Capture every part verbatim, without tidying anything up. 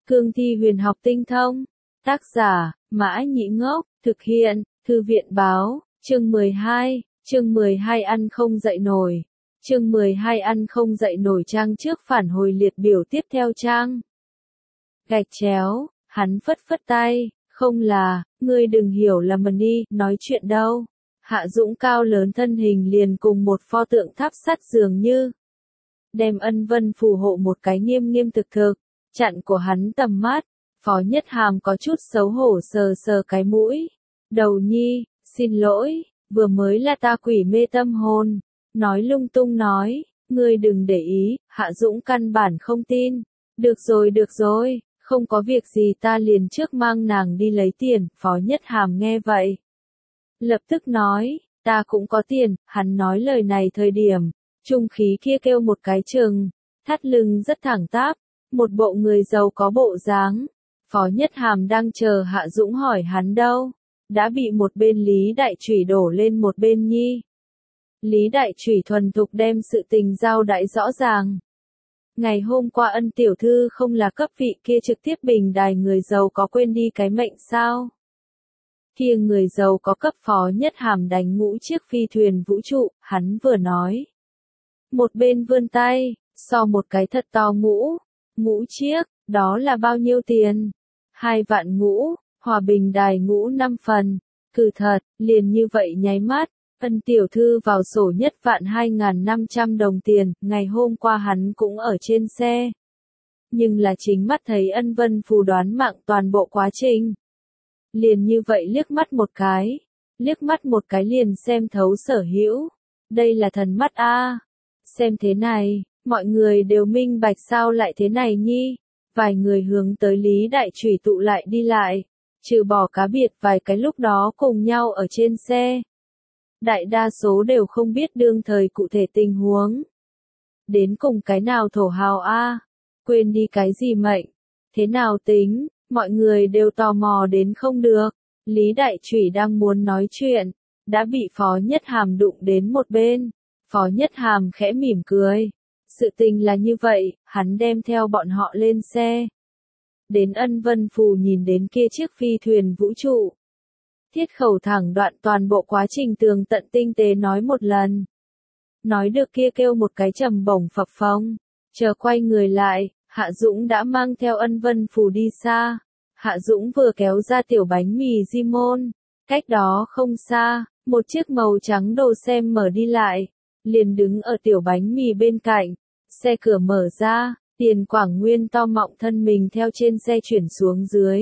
Cương thi huyền học tinh thông. Tác giả, Mã Nhĩ Ngốc, thực hiện, Thư viện Báo, chương mười hai, chương mười hai ăn không dậy nổi. Chương mười hai ăn không dậy nổi trang trước phản hồi liệt biểu tiếp theo trang. Gạch chéo, hắn phất phất tay, không là, ngươi đừng hiểu là mình đi, nói chuyện đâu. Hạ Dũng cao lớn thân hình liền cùng một pho tượng tháp sắt dường như. Đem Ân Vân phù hộ một cái nghiêm nghiêm thực thực, chặn của hắn tầm mắt. Phó Nhất Hàm có chút xấu hổ sờ sờ cái mũi. Đầu nhi, xin lỗi, vừa mới là ta quỷ mê tâm hồn. Nói lung tung nói, ngươi đừng để ý, Hạ Dũng căn bản không tin. Được rồi được rồi, không có việc gì ta liền trước mang nàng đi lấy tiền. Phó Nhất Hàm nghe vậy, lập tức nói, ta cũng có tiền. Hắn nói lời này thời điểm, trung khí kia kêu một cái chừng, thắt lưng rất thẳng tắp, một bộ người giàu có bộ dáng. Phó Nhất Hàm đang chờ Hạ Dũng hỏi hắn đâu, đã bị một bên Lý Đại Chủy đổ lên một bên nhi. Lý Đại Chủy thuần thục đem sự tình giao đại rõ ràng. Ngày hôm qua Ân tiểu thư không là cấp vị kia trực tiếp bình đài người giàu có quên đi cái mệnh sao? Kia người giàu có cấp Phó Nhất Hàm đánh ngũ chiếc phi thuyền vũ trụ, hắn vừa nói. Một bên vươn tay, so một cái thật to ngũ, ngũ chiếc, đó là bao nhiêu tiền? Hai vạn ngũ, hòa bình đài ngũ năm phần, cử thật, liền như vậy nháy mắt. Ân tiểu thư vào sổ nhất vạn hai ngàn năm trăm đồng tiền, ngày hôm qua hắn cũng ở trên xe. Nhưng là chính mắt thấy Ân Vân phù đoán mạng toàn bộ quá trình. Liền như vậy liếc mắt một cái, liếc mắt một cái liền xem thấu sở hữu. Đây là thần mắt a. Xem thế này, mọi người đều minh bạch sao lại thế này nhi. Vài người hướng tới Lý Đại Chủy tụ lại đi lại, trừ bỏ cá biệt vài cái lúc đó cùng nhau ở trên xe. Đại đa số đều không biết đương thời cụ thể tình huống. Đến cùng cái nào thổ hào a, quên đi cái gì mệnh, thế nào tính, mọi người đều tò mò đến không được. Lý Đại Chủy đang muốn nói chuyện, đã bị Phó Nhất Hàm đụng đến một bên. Phó Nhất Hàm khẽ mỉm cười. Sự tình là như vậy, hắn đem theo bọn họ lên xe. Đến Ân Vân Phù nhìn đến kia chiếc phi thuyền vũ trụ. Thiết khẩu thẳng đoạn toàn bộ quá trình tường tận tinh tế nói một lần. Nói được kia kêu một cái trầm bổng phập phồng. Chờ quay người lại, Hạ Dũng đã mang theo Ân Vân Phù đi xa. Hạ Dũng vừa kéo ra tiểu bánh mì di môn. Cách đó không xa, một chiếc màu trắng đồ xem mở đi lại. Liền đứng ở tiểu bánh mì bên cạnh. Xe cửa mở ra, Tiền Quảng Nguyên to mọng thân mình theo trên xe chuyển xuống dưới.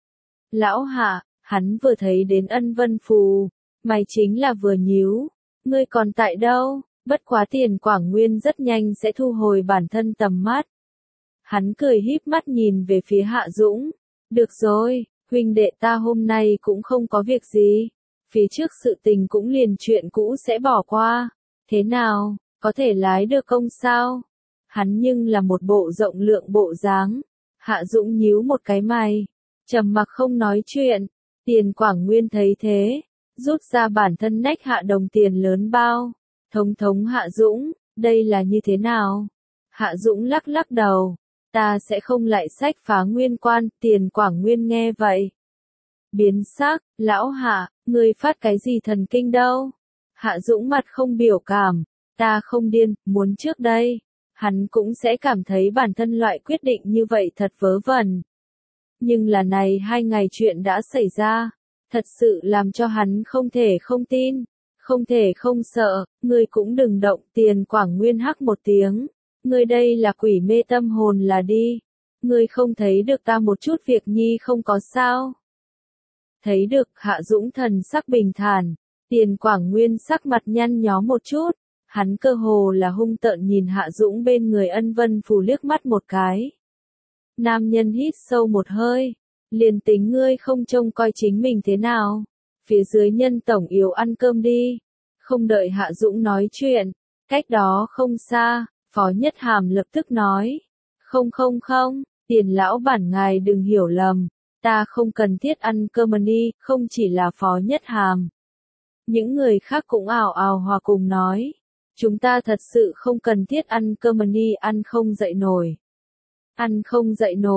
Lão Hạ, hắn vừa thấy đến Ân Vân Phù, mày chính là vừa nhíu, ngươi còn tại đâu? Bất quá Tiền Quảng Nguyên rất nhanh sẽ thu hồi bản thân tầm mắt. Hắn cười híp mắt nhìn về phía Hạ Dũng, được rồi, huynh đệ ta hôm nay cũng không có việc gì, phía trước sự tình cũng liền chuyện cũ sẽ bỏ qua, thế nào, có thể lái được công sao? Hắn nhưng là một bộ rộng lượng bộ dáng. Hạ Dũng nhíu một cái mày, trầm mặc không nói chuyện. Tiền Quảng Nguyên thấy thế, rút ra bản thân nách hạ đồng tiền lớn bao. Thống thống Hạ Dũng, đây là như thế nào? Hạ Dũng lắc lắc đầu, ta sẽ không lại sách phá nguyên quan. Tiền Quảng Nguyên nghe vậy, biến sắc, lão Hạ, ngươi phát cái gì thần kinh đâu? Hạ Dũng mặt không biểu cảm, ta không điên, muốn trước đây. Hắn cũng sẽ cảm thấy bản thân loại quyết định như vậy thật vớ vẩn. Nhưng là này hai ngày chuyện đã xảy ra, thật sự làm cho hắn không thể không tin, không thể không sợ, ngươi cũng đừng động. Tiền Quảng Nguyên hắc một tiếng, ngươi đây là quỷ mê tâm hồn là đi, ngươi không thấy được ta một chút việc nhi không có sao. Thấy được. Hạ Dũng thần sắc bình thản, Tiền Quảng Nguyên sắc mặt nhăn nhó một chút. Hắn cơ hồ là hung tợn nhìn Hạ Dũng bên người Ân Vân Phù liếc mắt một cái. Nam nhân hít sâu một hơi, liền tính ngươi không trông coi chính mình thế nào, phía dưới nhân tổng yếu ăn cơm đi. Không đợi Hạ Dũng nói chuyện, cách đó không xa, Phó Nhất Hàm lập tức nói, không không không, Tiền lão bản ngài đừng hiểu lầm, ta không cần thiết ăn cơm đi. Không chỉ là Phó Nhất Hàm, những người khác cũng ào ào hòa cùng nói. Chúng ta thật sự không cần thiết ăn cơm đi, ăn không dậy nổi. Ăn không dậy nổi,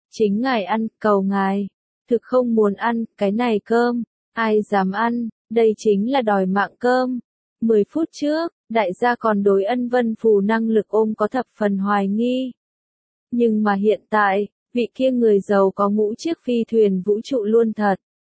Chính ngài ăn, cầu ngài. Thực không muốn ăn, cái này cơm. Ai dám ăn, đây chính là đòi mạng cơm. Mười phút trước, đại gia còn đối Ân Vân Phù năng lực ôm có thập phần hoài nghi. Nhưng mà hiện tại, vị kia người giàu có ngũ chiếc phi thuyền vũ trụ luôn thật.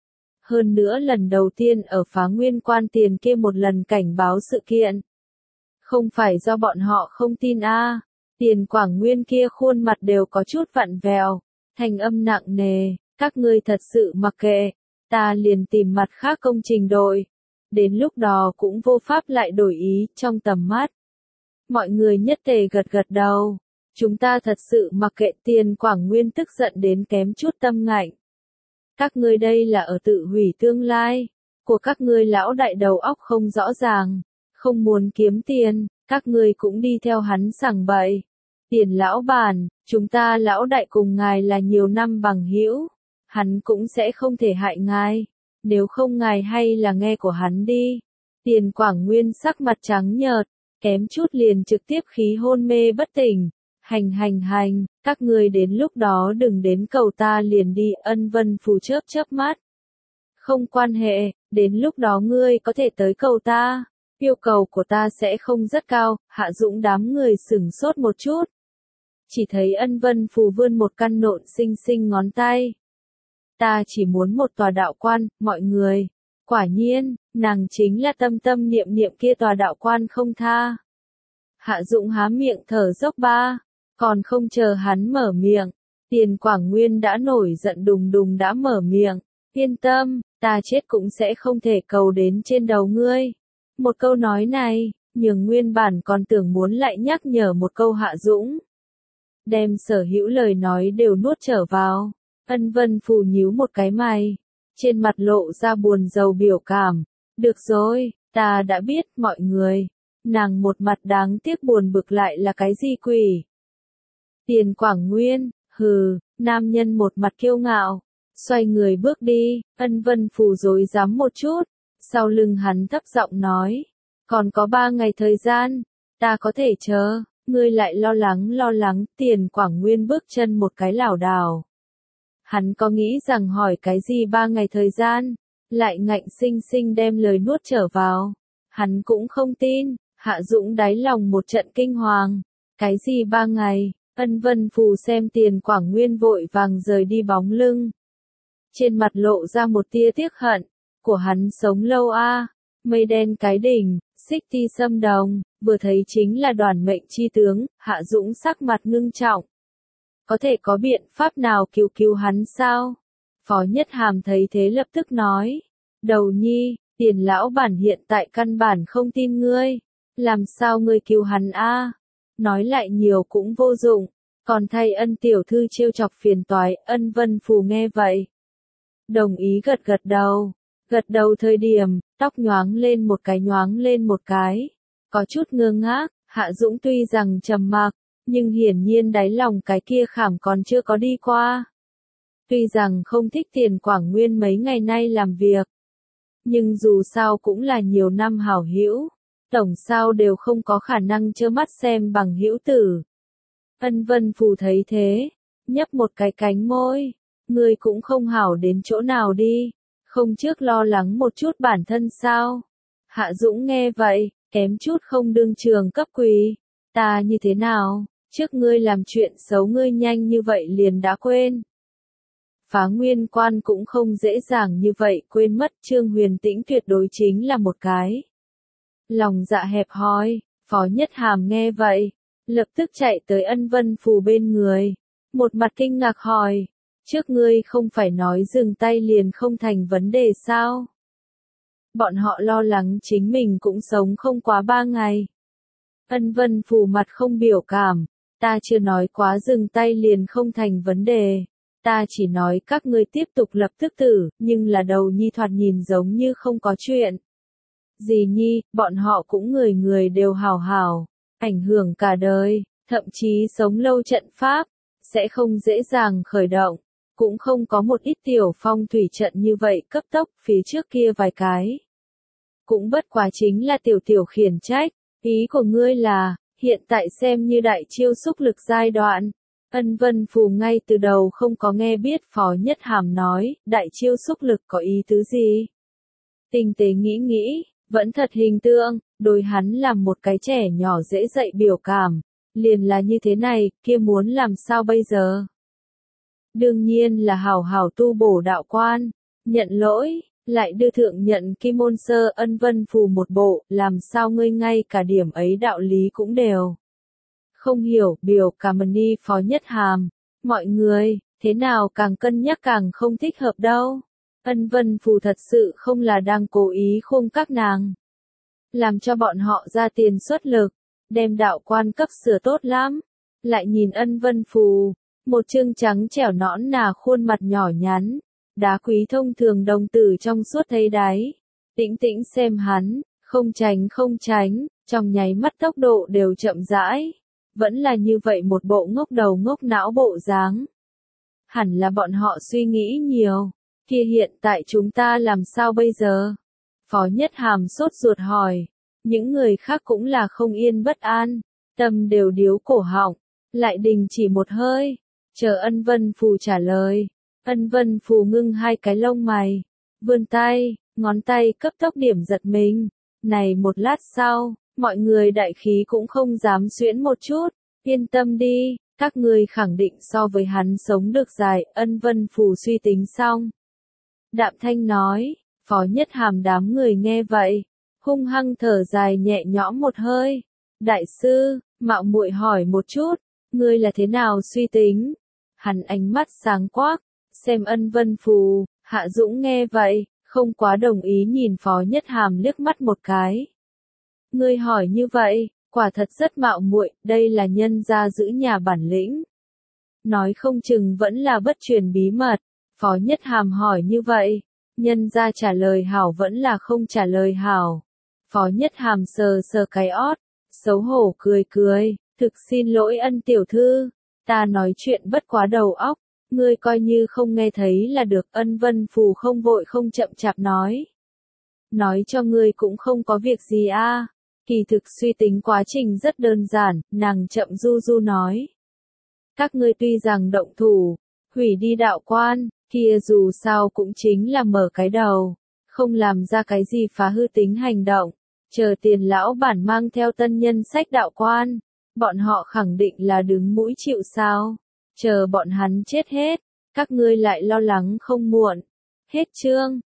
Hơn nữa lần đầu tiên ở Phá Nguyên Quan tiền kia một lần cảnh báo sự kiện. Không phải do bọn họ không tin a, à. Tiền Quảng Nguyên kia khuôn mặt đều có chút vặn vẹo, thành âm nặng nề, các ngươi thật sự mặc kệ, ta liền tìm mặt khác công trình đội. Đến lúc đó cũng vô pháp lại đổi ý trong tầm mắt. Mọi người nhất tề gật gật đầu. Chúng ta thật sự mặc kệ. Tiền Quảng Nguyên tức giận đến kém chút tâm ngạnh. Các ngươi đây là ở tự hủy tương lai của các ngươi lão đại đầu óc không rõ ràng, không muốn kiếm tiền, các ngươi cũng đi theo hắn sảng bậy. Tiền lão bản, chúng ta lão đại cùng ngài là nhiều năm bằng hữu, hắn cũng sẽ không thể hại ngài, nếu không ngài hay là nghe của hắn đi. Tiền Quảng Nguyên sắc mặt trắng nhợt, kém chút liền trực tiếp khí hôn mê bất tỉnh. Hành hành hành, các ngươi đến lúc đó đừng đến cầu ta liền đi. Ân Vân Phù chớp chớp mắt. Không quan hệ, đến lúc đó ngươi có thể tới cầu ta. Yêu cầu của ta sẽ không rất cao. Hạ Dũng đám người sửng sốt một chút. Chỉ thấy Ân Vân Phù vươn một căn nộn xinh xinh ngón tay. Ta chỉ muốn một tòa đạo quan, mọi người. Quả nhiên, nàng chính là tâm tâm niệm niệm kia tòa đạo quan không tha. Hạ Dũng há miệng thở dốc ba. Còn không chờ hắn mở miệng, Tiền Quảng Nguyên đã nổi giận đùng đùng đã mở miệng. Yên tâm, ta chết cũng sẽ không thể cầu đến trên đầu ngươi. Một câu nói này, nhường nguyên bản còn tưởng muốn lại nhắc nhở một câu Hạ Dũng. Đem sở hữu lời nói đều nuốt trở vào. Ân Vân Phù nhíu một cái mày. Trên mặt lộ ra buồn rầu biểu cảm. Được rồi, ta đã biết mọi người. Nàng một mặt đáng tiếc buồn bực lại là cái gì quỷ. Tiền Quảng Nguyên, hừ, nam nhân một mặt kiêu ngạo, xoay người bước đi. Ân Vân Phù rối rắm một chút, sau lưng hắn thấp giọng nói, còn có ba ngày thời gian, ta có thể chờ. Ngươi lại lo lắng lo lắng. Tiền Quảng Nguyên bước chân một cái lảo đảo. Hắn có nghĩ rằng hỏi cái gì ba ngày thời gian, lại ngạnh sinh sinh đem lời nuốt trở vào. Hắn cũng không tin. Hạ Dũng đáy lòng một trận kinh hoàng. Cái gì ba ngày? Ân Vân Phù xem Tiền Quảng Nguyên vội vàng rời đi bóng lưng. Trên mặt lộ ra một tia tiếc hận. Của hắn sống lâu a, à. Mây đen cái đỉnh, xích ti xâm đồng, vừa thấy chính là đoàn mệnh chi tướng. Hạ Dũng sắc mặt ngưng trọng. Có thể có biện pháp nào cứu cứu hắn sao? Phó Nhất Hàm thấy thế lập tức nói. Đầu nhi, Tiền lão bản hiện tại căn bản không tin ngươi. Làm sao ngươi cứu hắn a? À? Nói lại nhiều cũng vô dụng, còn thay Ân tiểu thư trêu chọc phiền toái. Ân Vân Phù nghe vậy, đồng ý gật gật đầu. Gật đầu thời điểm, tóc nhoáng lên một cái nhoáng lên một cái, có chút ngơ ngác. Hạ Dũng tuy rằng trầm mặc, nhưng hiển nhiên đáy lòng cái kia khảm còn chưa có đi qua. Tuy rằng không thích Tiền Quảng Nguyên mấy ngày nay làm việc, nhưng dù sao cũng là nhiều năm hảo hữu. Tổng sao đều không có khả năng trơ mắt xem bằng hữu tử. Ân Vân Phù thấy thế, nhấp một cái cánh môi. Ngươi cũng không hảo đến chỗ nào đi, không trước lo lắng một chút bản thân sao? Hạ Dũng nghe vậy, kém chút không đương trường cấp quỳ. Ta như thế nào, trước ngươi làm chuyện xấu ngươi nhanh như vậy liền đã quên. Phá Nguyên Quan cũng không dễ dàng như vậy quên mất. Trương Huyền Tĩnh tuyệt đối chính là một cái lòng dạ hẹp hòi. Phó Nhất Hàm nghe vậy, lập tức chạy tới Ân Vân Phù bên người, một mặt kinh ngạc hỏi, trước ngươi không phải nói dừng tay liền không thành vấn đề sao? Bọn họ lo lắng chính mình cũng sống không quá ba ngày. Ân Vân Phù mặt không biểu cảm, ta chưa nói quá dừng tay liền không thành vấn đề. Ta chỉ nói các ngươi tiếp tục lập tức tử, nhưng là đầu nhi thoạt nhìn giống như không có chuyện. Gì nhi, bọn họ cũng người người đều hảo hảo, ảnh hưởng cả đời, thậm chí sống lâu trận pháp, sẽ không dễ dàng khởi động, cũng không có một ít tiểu phong thủy trận như vậy cấp tốc. Phía trước kia vài cái cũng bất quá chính là tiểu tiểu khiển trách. Ý của ngươi là, hiện tại xem như đại chiêu xúc lực giai đoạn, Ân Vân Phù ngay từ đầu không có nghe biết Phó Nhất Hàm nói, đại chiêu xúc lực có ý tứ gì. Tinh tế nghĩ nghĩ, vẫn thật hình tượng, đối hắn làm một cái trẻ nhỏ dễ dạy biểu cảm. Liền là như thế này, kia muốn làm sao bây giờ? Đương nhiên là hảo hảo tu bổ đạo quan, nhận lỗi, lại đưa thượng nhận Kim Môn Sơ Ân Vân Phù một bộ, làm sao ngươi ngay cả điểm ấy đạo lý cũng đều. Không hiểu, biểu cảm ni Phó Nhất Hàm, mọi người, thế nào càng cân nhắc càng không thích hợp đâu. Ân Vân Phù thật sự không là đang cố ý khung các nàng. Làm cho bọn họ ra tiền xuất lực, đem đạo quan cấp sửa tốt lắm. Lại nhìn Ân Vân Phù, một trương trắng trẻo nõn nà khuôn mặt nhỏ nhắn, đá quý thông thường đồng tử trong suốt thấy đáy. Tĩnh tĩnh xem hắn, không tránh không tránh, trong nháy mắt tốc độ đều chậm rãi. Vẫn là như vậy một bộ ngốc đầu ngốc não bộ dáng. Hẳn là bọn họ suy nghĩ nhiều. Kia hiện tại chúng ta làm sao bây giờ? Phó Nhất Hàm sốt ruột hỏi. Những người khác cũng là không yên bất an. Tâm đều điếu cổ họng. Lại đình chỉ một hơi. Chờ Ân Vân Phù trả lời. Ân Vân Phù ngưng hai cái lông mày. Vươn tay, ngón tay cấp tốc điểm giật mình. Này một lát sau, mọi người đại khí cũng không dám xuyễn một chút. Yên tâm đi, các ngươi khẳng định so với hắn sống được dài. Ân Vân Phù suy tính xong. Đạm thanh nói, Phó Nhất Hàm đám người nghe vậy, hung hăng thở dài nhẹ nhõm một hơi. Đại sư, mạo muội hỏi một chút, ngươi là thế nào suy tính? Hắn ánh mắt sáng quắc, xem Ân Vân Phù. Hạ Dũng nghe vậy, không quá đồng ý nhìn Phó Nhất Hàm liếc mắt một cái. Ngươi hỏi như vậy, quả thật rất mạo muội, đây là nhân gia giữ nhà bản lĩnh. Nói không chừng vẫn là bất truyền bí mật. Phó Nhất Hàm hỏi như vậy, nhân gia trả lời hảo vẫn là không trả lời hảo. Phó Nhất Hàm sờ sờ cái ót, xấu hổ cười cười, thực xin lỗi Ân tiểu thư, ta nói chuyện bất quá đầu óc, ngươi coi như không nghe thấy là được. Ân Vân Phù không vội không chậm chạp nói. Nói cho ngươi cũng không có việc gì a. À. Kỳ thực suy tính quá trình rất đơn giản, nàng chậm du du nói. Các ngươi tuy rằng động thủ, hủy đi đạo quan, kia dù sao cũng chính là mở cái đầu, không làm ra cái gì phá hư tính hành động, chờ Tiền lão bản mang theo tân nhân sách đạo quan, bọn họ khẳng định là đứng mũi chịu sao, chờ bọn hắn chết hết, các ngươi lại lo lắng không muộn. Hết chương.